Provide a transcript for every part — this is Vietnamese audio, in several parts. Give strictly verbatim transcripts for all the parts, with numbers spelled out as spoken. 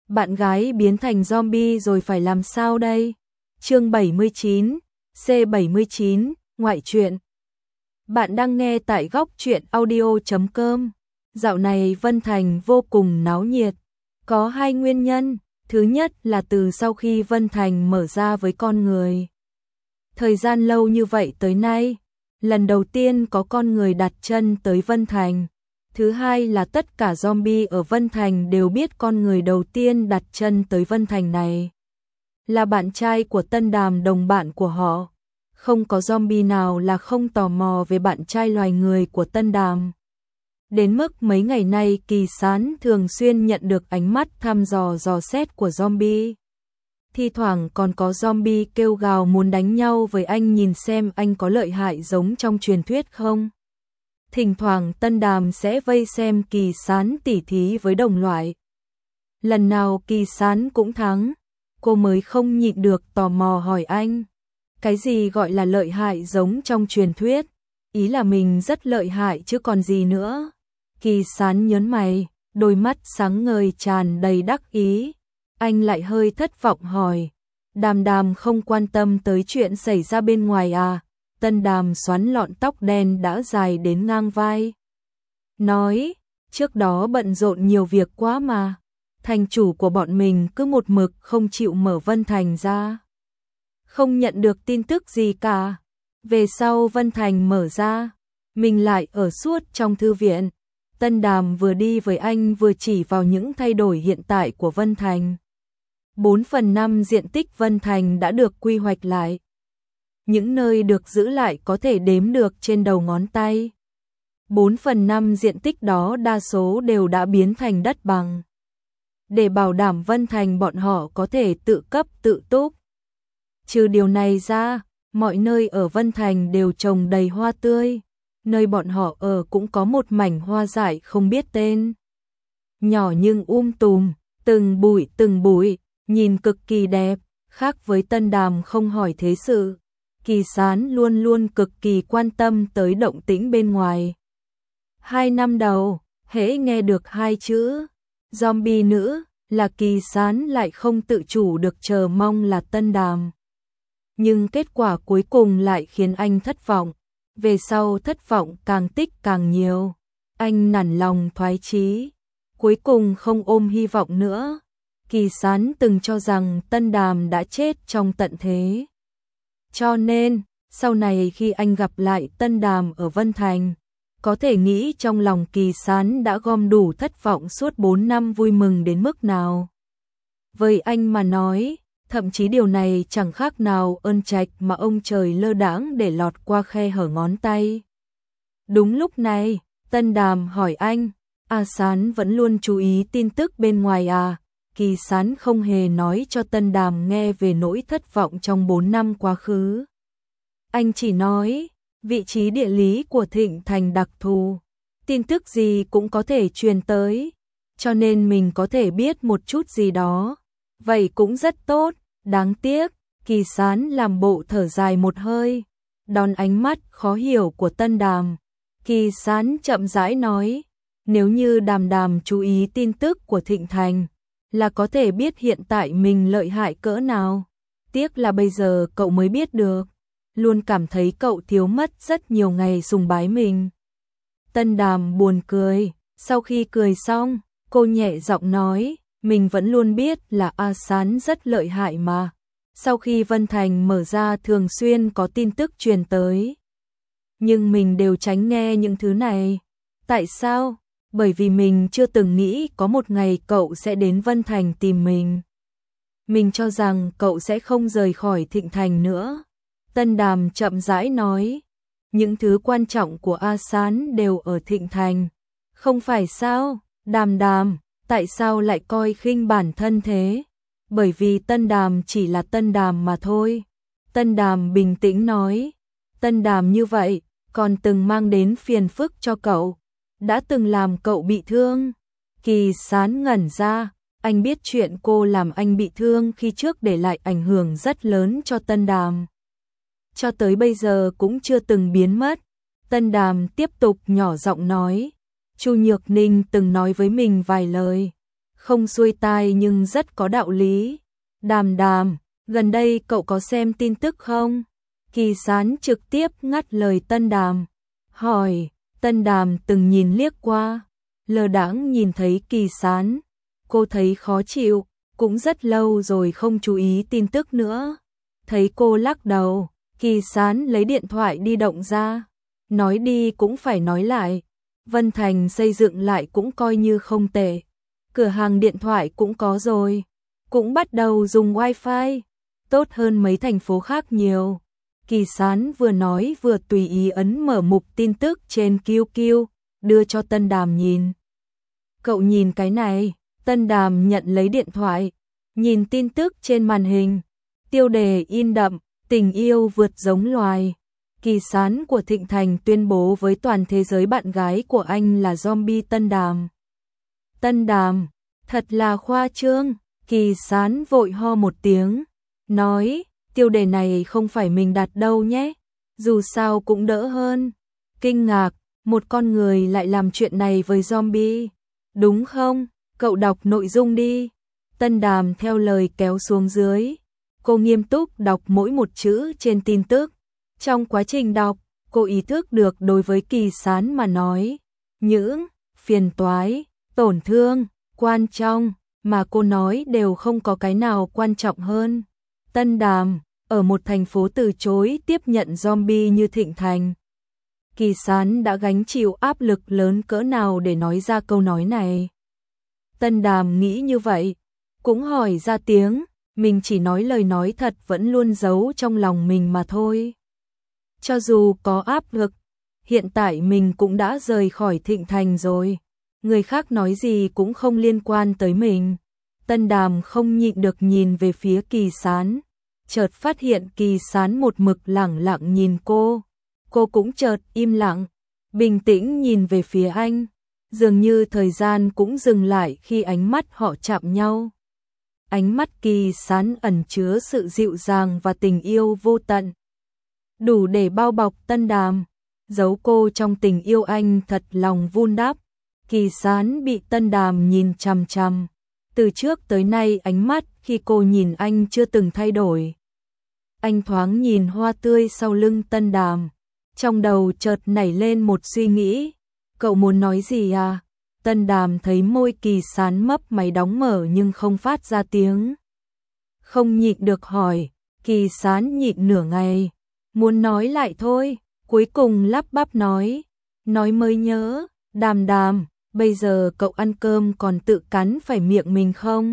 Bạn gái biến thành zombie rồi phải làm sao đây? Chương bảy mươi chín, C bảy mươi chín, ngoại truyện. Bạn đang nghe tại góc truyện audio chấm com. Dạo này Vân Thành vô cùng náo nhiệt. Có hai nguyên nhân. Thứ nhất là từ sau khi Vân Thành mở ra với con người. Thời gian lâu như vậy tới nay, lần đầu tiên có con người đặt chân tới Vân Thành. Thứ hai là tất cả zombie ở Vân Thành đều biết con người đầu tiên đặt chân tới Vân Thành này là bạn trai của Tân Đàm, đồng bạn của họ. Không có zombie nào là không tò mò về bạn trai loài người của Tân Đàm. Đến mức mấy ngày nay Kỳ Sán thường xuyên nhận được ánh mắt thăm dò dò xét của zombie. Thi thoảng còn có zombie kêu gào muốn đánh nhau với anh, nhìn xem anh có lợi hại giống trong truyền thuyết không. Thỉnh thoảng Tân Đàm sẽ vây xem Kỳ Sán tỉ thí với đồng loại. Lần nào Kỳ Sán cũng thắng, cô mới không nhịn được tò mò hỏi anh. Cái gì gọi là lợi hại giống trong truyền thuyết? Ý là mình rất lợi hại chứ còn gì nữa. Kỳ Sán nhớn mày, đôi mắt sáng ngời tràn đầy đắc ý. Anh lại hơi thất vọng hỏi, Đàm Đàm không quan tâm tới chuyện xảy ra bên ngoài à? Tân Đàm xoắn lọn tóc đen đã dài đến ngang vai. Nói, trước đó bận rộn nhiều việc quá mà. Thành chủ của bọn mình cứ một mực không chịu mở Vân Thành ra. Không nhận được tin tức gì cả. Về sau Vân Thành mở ra, mình lại ở suốt trong thư viện. Tân Đàm vừa đi với anh vừa chỉ vào những thay đổi hiện tại của Vân Thành. bốn phần năm diện tích Vân Thành đã được quy hoạch lại. Những nơi được giữ lại có thể đếm được trên đầu ngón tay. bốn phần năm diện tích đó đa số đều đã biến thành đất bằng. Để bảo đảm Vân Thành bọn họ có thể tự cấp tự túc. Trừ điều này ra, mọi nơi ở Vân Thành đều trồng đầy hoa tươi. Nơi bọn họ ở cũng có một mảnh hoa dại không biết tên. Nhỏ nhưng um tùm, từng bụi từng bụi, nhìn cực kỳ đẹp, khác với Tân Đàm không hỏi thế sự. Kỳ Sán luôn luôn cực kỳ quan tâm tới động tĩnh bên ngoài. Hai năm đầu, hễ nghe được hai chữ zombie nữ là Kỳ Sán lại không tự chủ được chờ mong là Tân Đàm. Nhưng kết quả cuối cùng lại khiến anh thất vọng. Về sau thất vọng càng tích càng nhiều. Anh nản lòng thoái chí, cuối cùng không ôm hy vọng nữa. Kỳ Sán từng cho rằng Tân Đàm đã chết trong tận thế. Cho nên, sau này khi anh gặp lại Tân Đàm ở Vân Thành, có thể nghĩ trong lòng Kỳ Sán đã gom đủ thất vọng suốt bốn năm vui mừng đến mức nào. Với anh mà nói, thậm chí điều này chẳng khác nào ơn trạch mà ông trời lơ đãng để lọt qua khe hở ngón tay. Đúng lúc này, Tân Đàm hỏi anh, A Sán vẫn luôn chú ý tin tức bên ngoài à? Kỳ Sán không hề nói cho Tân Đàm nghe về nỗi thất vọng trong bốn năm quá khứ. Anh chỉ nói, vị trí địa lý của Thịnh Thành đặc thù, tin tức gì cũng có thể truyền tới, cho nên mình có thể biết một chút gì đó. Vậy cũng rất tốt, đáng tiếc. Kỳ Sán làm bộ thở dài một hơi, đón ánh mắt khó hiểu của Tân Đàm. Kỳ Sán chậm rãi nói, nếu như Đàm Đàm chú ý tin tức của Thịnh Thành, là có thể biết hiện tại mình lợi hại cỡ nào. Tiếc là bây giờ cậu mới biết được, luôn cảm thấy cậu thiếu mất rất nhiều ngày sùng bái mình. Tân Đàm buồn cười, sau khi cười xong, cô nhẹ giọng nói, mình vẫn luôn biết là A Sán rất lợi hại mà. Sau khi Vân Thành mở ra thường xuyên có tin tức truyền tới. Nhưng mình đều tránh nghe những thứ này. Tại sao? Bởi vì mình chưa từng nghĩ có một ngày cậu sẽ đến Vân Thành tìm mình. Mình cho rằng cậu sẽ không rời khỏi Thịnh Thành nữa. Tân Đàm chậm rãi nói, những thứ quan trọng của A Sán đều ở Thịnh Thành. Không phải sao? Đàm Đàm, tại sao lại coi khinh bản thân thế? Bởi vì Tân Đàm chỉ là Tân Đàm mà thôi. Tân Đàm bình tĩnh nói, Tân Đàm như vậy, còn từng mang đến phiền phức cho cậu, đã từng làm cậu bị thương. Kỳ Sán ngẩn ra, anh biết chuyện cô làm anh bị thương khi trước để lại ảnh hưởng rất lớn cho Tân Đàm. Cho tới bây giờ cũng chưa từng biến mất. Tân Đàm tiếp tục nhỏ giọng nói, Chu Nhược Ninh từng nói với mình vài lời. không xuôi tai nhưng rất có đạo lý. Đàm Đàm, gần đây cậu có xem tin tức không? Kỳ Sán trực tiếp ngắt lời Tân Đàm, hỏi. Tân Đàm từng nhìn liếc qua, lơ đãng nhìn thấy Kỳ Sán, cô thấy khó chịu, cũng rất lâu rồi không chú ý tin tức nữa. Thấy cô lắc đầu, Kỳ Sán lấy điện thoại di động ra, nói đi cũng phải nói lại, Vân Thành xây dựng lại cũng coi như không tệ, cửa hàng điện thoại cũng có rồi, cũng bắt đầu dùng wifi, tốt hơn mấy thành phố khác nhiều. Kỳ Sán vừa nói vừa tùy ý ấn mở mục tin tức trên Q Q, đưa cho Tân Đàm nhìn. Cậu nhìn cái này. Tân Đàm nhận lấy điện thoại, nhìn tin tức trên màn hình, tiêu đề in đậm, tình yêu vượt giống loài. Kỳ Sán của Thịnh Thành tuyên bố với toàn thế giới bạn gái của anh là zombie Tân Đàm. Tân Đàm, thật là khoa trương. Kỳ Sán vội ho một tiếng, nói, tiêu đề này không phải mình đặt đâu nhé, dù sao cũng đỡ hơn. Kinh ngạc, một con người lại làm chuyện này với zombie, đúng không? Cậu đọc nội dung đi. Tân Đàm theo lời kéo xuống dưới. Cô nghiêm túc đọc mỗi một chữ trên tin tức. Trong quá trình đọc, cô ý thức được đối với Kỳ Sán mà nói, những phiền toái, tổn thương, quan trọng mà cô nói đều không có cái nào quan trọng hơn. Tân Đàm, ở một thành phố từ chối tiếp nhận zombie như Thịnh Thành, Kỳ Sán đã gánh chịu áp lực lớn cỡ nào để nói ra câu nói này. Tân Đàm nghĩ như vậy, cũng hỏi ra tiếng, mình chỉ nói lời nói thật vẫn luôn giấu trong lòng mình mà thôi. Cho dù có áp lực, hiện tại mình cũng đã rời khỏi Thịnh Thành rồi, người khác nói gì cũng không liên quan tới mình. Tân Đàm không nhịn được nhìn về phía Kỳ Sán, chợt phát hiện Kỳ Sán một mực lẳng lặng nhìn cô, cô cũng chợt im lặng, bình tĩnh nhìn về phía anh. Dường như thời gian cũng dừng lại khi ánh mắt họ chạm nhau. Ánh mắt Kỳ Sán ẩn chứa sự dịu dàng và tình yêu vô tận, đủ để bao bọc Tân Đàm, giấu cô trong tình yêu anh thật lòng vun đắp. Kỳ Sán bị Tân Đàm nhìn chằm chằm, từ trước tới nay ánh mắt khi cô nhìn anh chưa từng thay đổi. Anh thoáng nhìn hoa tươi sau lưng Tân Đàm, trong đầu chợt nảy lên một suy nghĩ. Cậu muốn nói gì à? Tân Đàm thấy môi Kỳ Sán mấp máy đóng mở nhưng không phát ra tiếng, không nhịn được hỏi. Kỳ Sán nhịn nửa ngày, muốn nói lại thôi, cuối cùng lắp bắp nói, nói mới nhớ, Đàm Đàm, bây giờ cậu ăn cơm còn tự cắn phải miệng mình không?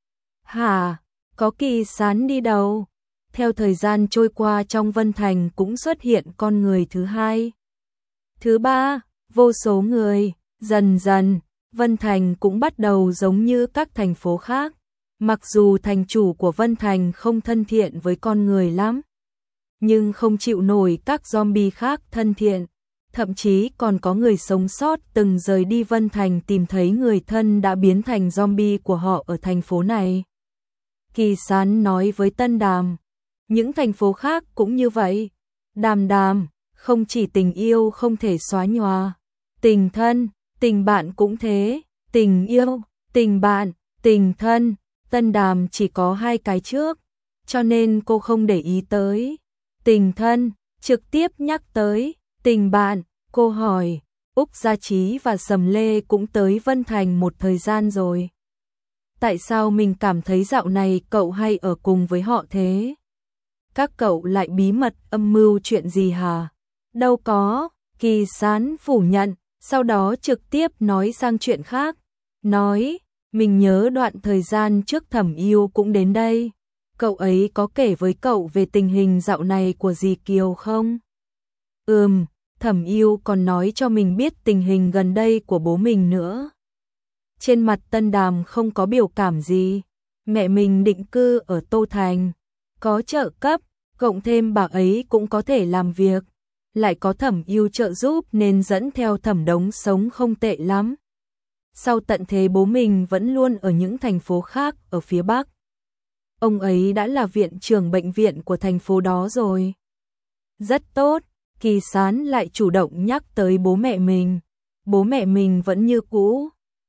Hả? Có Kỳ Sán đi đâu? Theo thời gian trôi qua trong Vân Thành cũng xuất hiện con người thứ hai, thứ ba, vô số người. Dần dần, Vân Thành cũng bắt đầu giống như các thành phố khác. Mặc dù thành chủ của Vân Thành không thân thiện với con người lắm, nhưng không chịu nổi các zombie khác thân thiện. Thậm chí còn có người sống sót từng rời đi Vân Thành tìm thấy người thân đã biến thành zombie của họ ở thành phố này. Kỳ Sán nói với Tân Đàm, những thành phố khác cũng như vậy. Đàm Đàm, không chỉ tình yêu không thể xóa nhòa, tình thân, tình bạn cũng thế. Tình yêu, tình bạn, tình thân, Tân Đàm chỉ có hai cái trước, cho nên cô không để ý tới tình thân, trực tiếp nhắc tới tình bạn. Cô hỏi, Úc Gia Trí và Sầm Lê cũng tới Vân Thành một thời gian rồi, tại sao mình cảm thấy dạo này cậu hay ở cùng với họ thế? Các cậu lại bí mật âm mưu chuyện gì hả? Đâu có. Kỳ Sán phủ nhận, sau đó trực tiếp nói sang chuyện khác, nói, mình nhớ đoạn thời gian trước Thẩm Yêu cũng đến đây, cậu ấy có kể với cậu về tình hình dạo này của dì Kiều không? Ừm, Thẩm Yêu còn nói cho mình biết tình hình gần đây của bố mình nữa. Trên mặt Tân Đàm không có biểu cảm gì, mẹ mình định cư ở Tô Thành, có trợ cấp, cộng thêm bà ấy cũng có thể làm việc, lại có Thẩm Yêu trợ giúp nên dẫn theo Thẩm Đống sống không tệ lắm. Sau tận thế bố mình vẫn luôn ở những thành phố khác ở phía Bắc. Ông ấy đã là viện trưởng bệnh viện của thành phố đó rồi. Rất tốt. Kỳ Sán lại chủ động nhắc tới bố mẹ mình. Bố mẹ mình vẫn như cũ.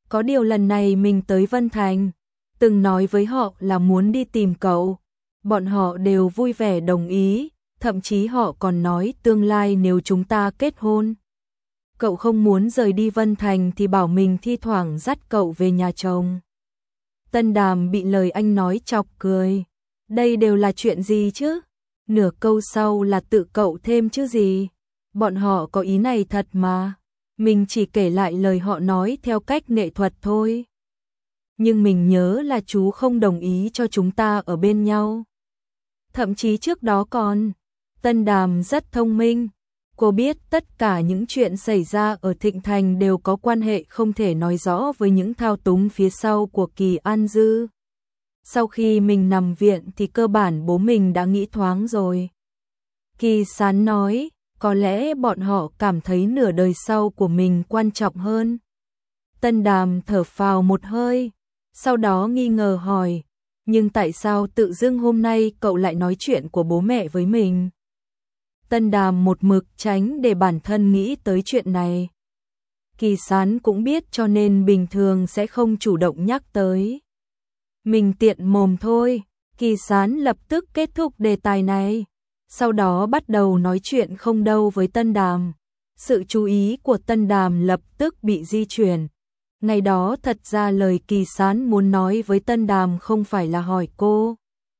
Có điều lần này mình tới Vân Thành, từng nói với họ là muốn đi tìm cậu. Bọn họ đều vui vẻ đồng ý, thậm chí họ còn nói tương lai nếu chúng ta kết hôn. Cậu không muốn rời đi Vân Thành thì bảo mình thi thoảng dắt cậu về nhà chồng. Tân Đàm bị lời anh nói chọc cười. Đây đều là chuyện gì chứ? Nửa câu sau là tự cậu thêm chứ gì? Bọn họ có ý này thật mà. Mình chỉ kể lại lời họ nói theo cách nghệ thuật thôi. Nhưng mình nhớ là chú không đồng ý cho chúng ta ở bên nhau. Thậm chí trước đó còn. Tân Đàm rất thông minh. Cô biết tất cả những chuyện xảy ra ở Thịnh Thành đều có quan hệ không thể nói rõ với những thao túng phía sau của Kỳ An Dư. Sau khi mình nằm viện thì cơ bản bố mình đã nghĩ thoáng rồi. Kỳ Sán nói, có lẽ bọn họ cảm thấy nửa đời sau của mình quan trọng hơn. Tân Đàm thở phào một hơi, sau đó nghi ngờ hỏi, nhưng tại sao tự dưng hôm nay cậu lại nói chuyện của bố mẹ với mình? Tân Đàm một mực tránh để bản thân nghĩ tới chuyện này. Kỳ Sán cũng biết cho nên bình thường sẽ không chủ động nhắc tới. Mình tiện mồm thôi, Kỳ Sán lập tức kết thúc đề tài này. Sau đó bắt đầu nói chuyện không đâu với Tân Đàm. Sự chú ý của Tân Đàm lập tức bị di chuyển. Ngày đó thật ra lời Kỳ Sán muốn nói với Tân Đàm không phải là hỏi cô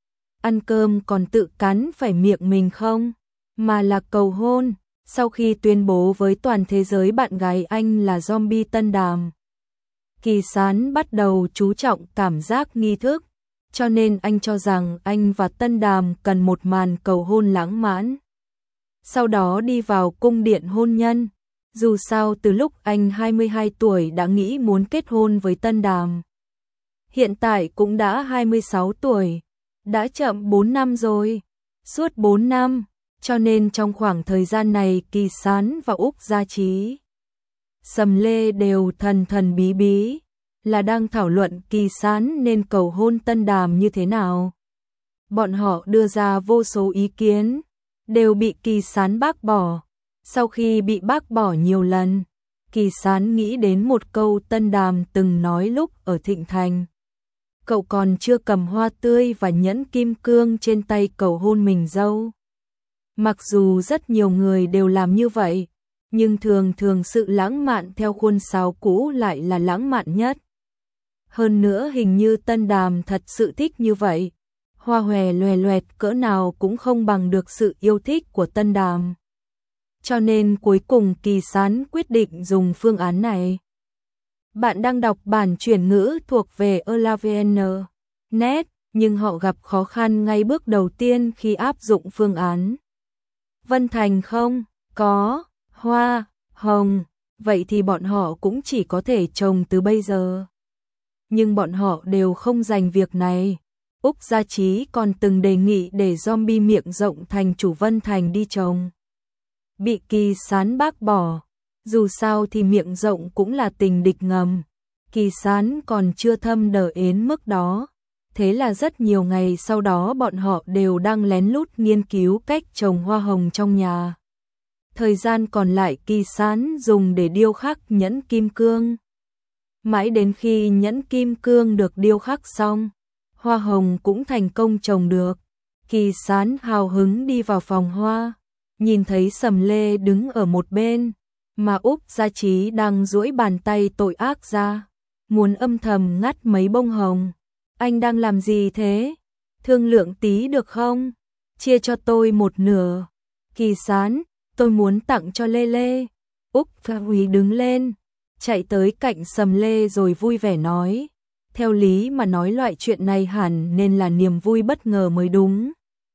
ăn cơm còn tự cắn phải miệng mình không, mà là cầu hôn. Sau khi tuyên bố với toàn thế giới bạn gái anh là zombie Tân Đàm, Kỳ Sán bắt đầu chú trọng cảm giác nghi thức, cho nên anh cho rằng anh và Tân Đàm cần một màn cầu hôn lãng mạn. Sau đó đi vào cung điện hôn nhân. Dù sao từ lúc anh hai mươi hai tuổi đã nghĩ muốn kết hôn với Tân Đàm. Hiện tại cũng đã hai mươi sáu tuổi, đã chậm bốn năm rồi. Suốt bốn năm, cho nên trong khoảng thời gian này Kỳ Sán và Úc Gia Trí, Sầm Lê đều thần thần bí bí, là đang thảo luận Kỳ Sán nên cầu hôn Tân Đàm như thế nào. Bọn họ đưa ra vô số ý kiến, đều bị Kỳ Sán bác bỏ. Sau khi bị bác bỏ nhiều lần, Kỳ Sán nghĩ đến một câu Tân Đàm từng nói lúc ở Thịnh Thành. Cậu còn chưa cầm hoa tươi và nhẫn kim cương trên tay cầu hôn mình dâu. Mặc dù rất nhiều người đều làm như vậy, nhưng thường thường sự lãng mạn theo khuôn sáo cũ lại là lãng mạn nhất. Hơn nữa hình như Tân Đàm thật sự thích như vậy. Hoa hòe loè loẹt cỡ nào cũng không bằng được sự yêu thích của Tân Đàm. Cho nên cuối cùng Kỳ Sán quyết định dùng phương án này. Bạn đang đọc bản chuyển ngữ thuộc về Elavn chấm net, nhưng họ gặp khó khăn ngay bước đầu tiên khi áp dụng phương án. Vân Thành không có hoa hồng, vậy thì bọn họ cũng chỉ có thể trồng từ bây giờ. Nhưng bọn họ đều không dành việc này. Úc Gia Trí còn từng đề nghị để zombie miệng rộng thành chủ Vân Thành đi trồng. Bị Kỳ Sán bác bỏ. Dù sao thì miệng rộng cũng là tình địch ngầm. Kỳ Sán còn chưa thâm đờ đến mức đó. Thế là rất nhiều ngày sau đó bọn họ đều đang lén lút nghiên cứu cách trồng hoa hồng trong nhà. Thời gian còn lại Kỳ Sán dùng để điêu khắc nhẫn kim cương. Mãi đến khi nhẫn kim cương được điêu khắc xong, hoa hồng cũng thành công trồng được. Kỳ Sán hào hứng đi vào phòng hoa, nhìn thấy Sầm Lê đứng ở một bên, mà Úc Gia Trí đang duỗi bàn tay tội ác ra, muốn âm thầm ngắt mấy bông hồng. Anh đang làm gì thế? Thương lượng tí được không? Chia cho tôi một nửa. Kỳ Sán, tôi muốn tặng cho Lê Lê. Úc Gia Trí đứng lên, chạy tới cạnh Sầm Lê rồi vui vẻ nói. Theo lý mà nói loại chuyện này hẳn nên là niềm vui bất ngờ mới đúng.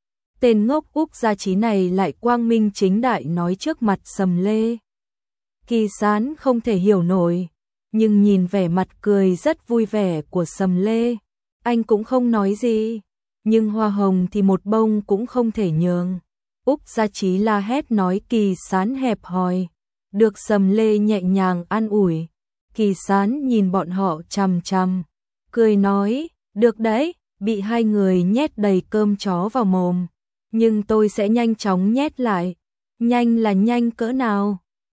Tên ngốc Úc Gia Trí này lại quang minh chính đại nói trước mặt Sầm Lê. Kỳ Sán không thể hiểu nổi, nhưng nhìn vẻ mặt cười rất vui vẻ của Sầm Lê, anh cũng không nói gì, nhưng hoa hồng thì một bông cũng không thể nhường. Úc Gia Trí la hét nói Kỳ Sán hẹp hòi, được Sầm Lê nhẹ nhàng an ủi. Kỳ Sán nhìn bọn họ chằm chằm, cười nói, được đấy, bị hai người nhét đầy cơm chó vào mồm, nhưng tôi sẽ nhanh chóng nhét lại. Nhanh là nhanh cỡ nào?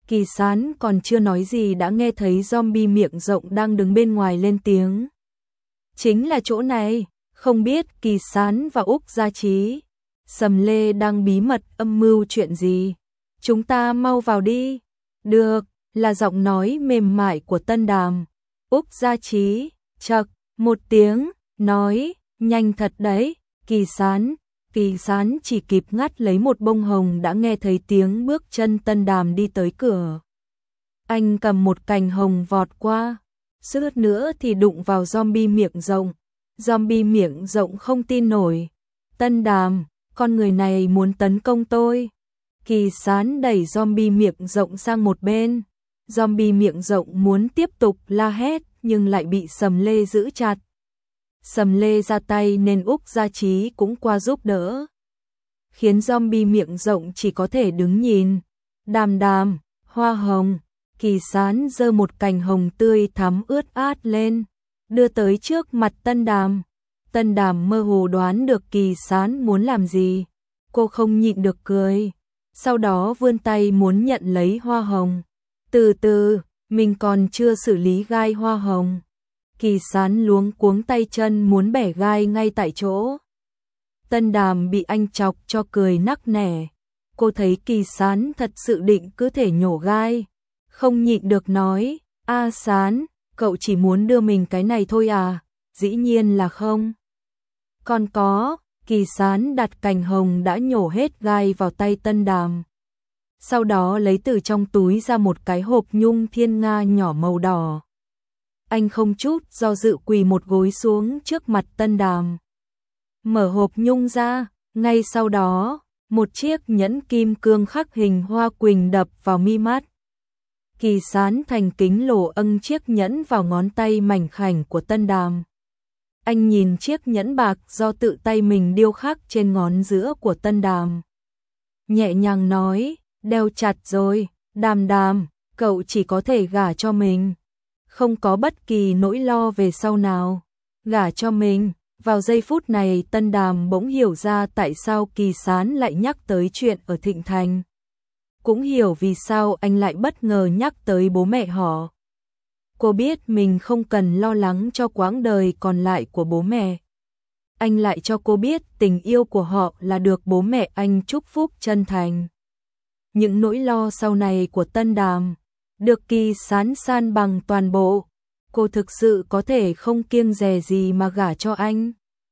Kỳ Sán còn chưa nói gì đã nghe thấy zombie miệng rộng đang đứng bên ngoài lên tiếng. Chính là chỗ này, không biết Kỳ Sán và Úc Gia Chí, Sầm Lê đang bí mật âm mưu chuyện gì. Chúng ta mau vào đi. Được, là giọng nói mềm mại của Tân Đàm. Úc Gia Chí, chậc, một tiếng, nói, nhanh thật đấy, Kỳ Sán. Kỳ Sán chỉ kịp ngắt lấy một bông hồng đã nghe thấy tiếng bước chân Tân Đàm đi tới cửa. Anh cầm một cành hồng vọt qua, suýt nữa thì đụng vào zombie miệng rộng. Zombie miệng rộng không tin nổi. Tân Đàm, con người này muốn tấn công tôi. Kỳ Sán đẩy zombie miệng rộng sang một bên. Zombie miệng rộng muốn tiếp tục la hét nhưng lại bị Sầm Lê giữ chặt. Sầm Lê ra tay nên Úc Gia Chí cũng qua giúp đỡ, khiến zombie miệng rộng chỉ có thể đứng nhìn. Đàm đàm, hoa hồng. Kỳ Sán giơ một cành hồng tươi thắm ướt át lên, đưa tới trước mặt Tân Đàm. Tân Đàm mơ hồ đoán được Kỳ Sán muốn làm gì. Cô không nhịn được cười, sau đó vươn tay muốn nhận lấy hoa hồng. Từ từ, mình còn chưa xử lý gai hoa hồng. Kỳ Sán luống cuống tay chân muốn bẻ gai ngay tại chỗ. Tân Đàm bị anh chọc cho cười nắc nẻ. Cô thấy Kỳ Sán thật sự định cứ thể nhổ gai, không nhịn được nói, A Sán, cậu chỉ muốn đưa mình cái này thôi à? Dĩ nhiên là không. Còn có, Kỳ Sán đặt cành hồng đã nhổ hết gai vào tay Tân Đàm. Sau đó lấy từ trong túi ra một cái hộp nhung thiên nga nhỏ màu đỏ. Anh không chút do dự quỳ một gối xuống trước mặt Tân Đàm. Mở hộp nhung ra, ngay sau đó, một chiếc nhẫn kim cương khắc hình hoa quỳnh đập vào mi mắt. Kỳ Sán thành kính lổ âng chiếc nhẫn vào ngón tay mảnh khảnh của Tân Đàm. Anh nhìn chiếc nhẫn bạc do tự tay mình điêu khắc trên ngón giữa của Tân Đàm, nhẹ nhàng nói, đeo chặt rồi, Đàm Đàm, cậu chỉ có thể gả cho mình, không có bất kỳ nỗi lo về sau nào. Gả cho mình. Vào giây phút này Tân Đàm bỗng hiểu ra tại sao Kỳ Sán lại nhắc tới chuyện ở Thịnh Thành. Cũng hiểu vì sao anh lại bất ngờ nhắc tới bố mẹ họ. Cô biết mình không cần lo lắng cho quãng đời còn lại của bố mẹ. Anh lại cho cô biết tình yêu của họ là được bố mẹ anh chúc phúc chân thành. Những nỗi lo sau này của Tân Đàm được Kỳ Sán san bằng toàn bộ. Cô thực sự có thể không kiêng dè gì mà gả cho anh.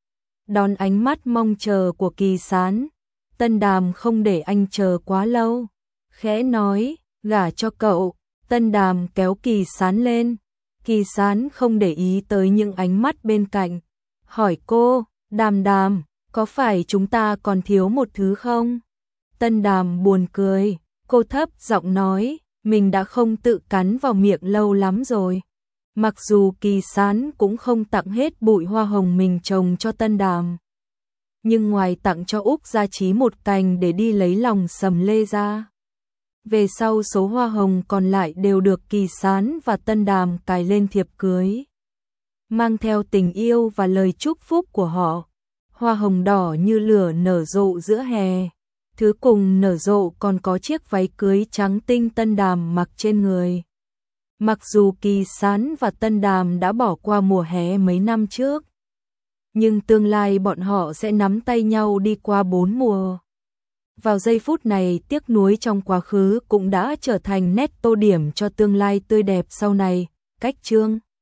Đón ánh mắt mong chờ của Kỳ Sán, Tân Đàm không để anh chờ quá lâu, khẽ nói, gả cho cậu. Tân Đàm kéo Kỳ Sán lên. Kỳ Sán không để ý tới những ánh mắt bên cạnh, hỏi cô, Đàm Đàm, có phải chúng ta còn thiếu một thứ không? Tân Đàm buồn cười, cô thấp giọng nói, mình đã không tự cắn vào miệng lâu lắm rồi. Mặc dù Kỳ Sán cũng không tặng hết bụi hoa hồng mình trồng cho Tân Đàm, nhưng ngoài tặng cho Úc Gia Chí một cành để đi lấy lòng Sầm Lê ra, về sau số hoa hồng còn lại đều được Kỳ Sán và Tân Đàm cài lên thiệp cưới, mang theo tình yêu và lời chúc phúc của họ. Hoa hồng đỏ như lửa nở rộ giữa hè. Thứ cùng nở rộ còn có chiếc váy cưới trắng tinh Tân Đàm mặc trên người. Mặc dù Kỳ Sán và Tân Đàm đã bỏ qua mùa hè mấy năm trước, nhưng tương lai bọn họ sẽ nắm tay nhau đi qua bốn mùa. Vào giây phút này, tiếc nuối trong quá khứ cũng đã trở thành nét tô điểm cho tương lai tươi đẹp sau này. Cách chương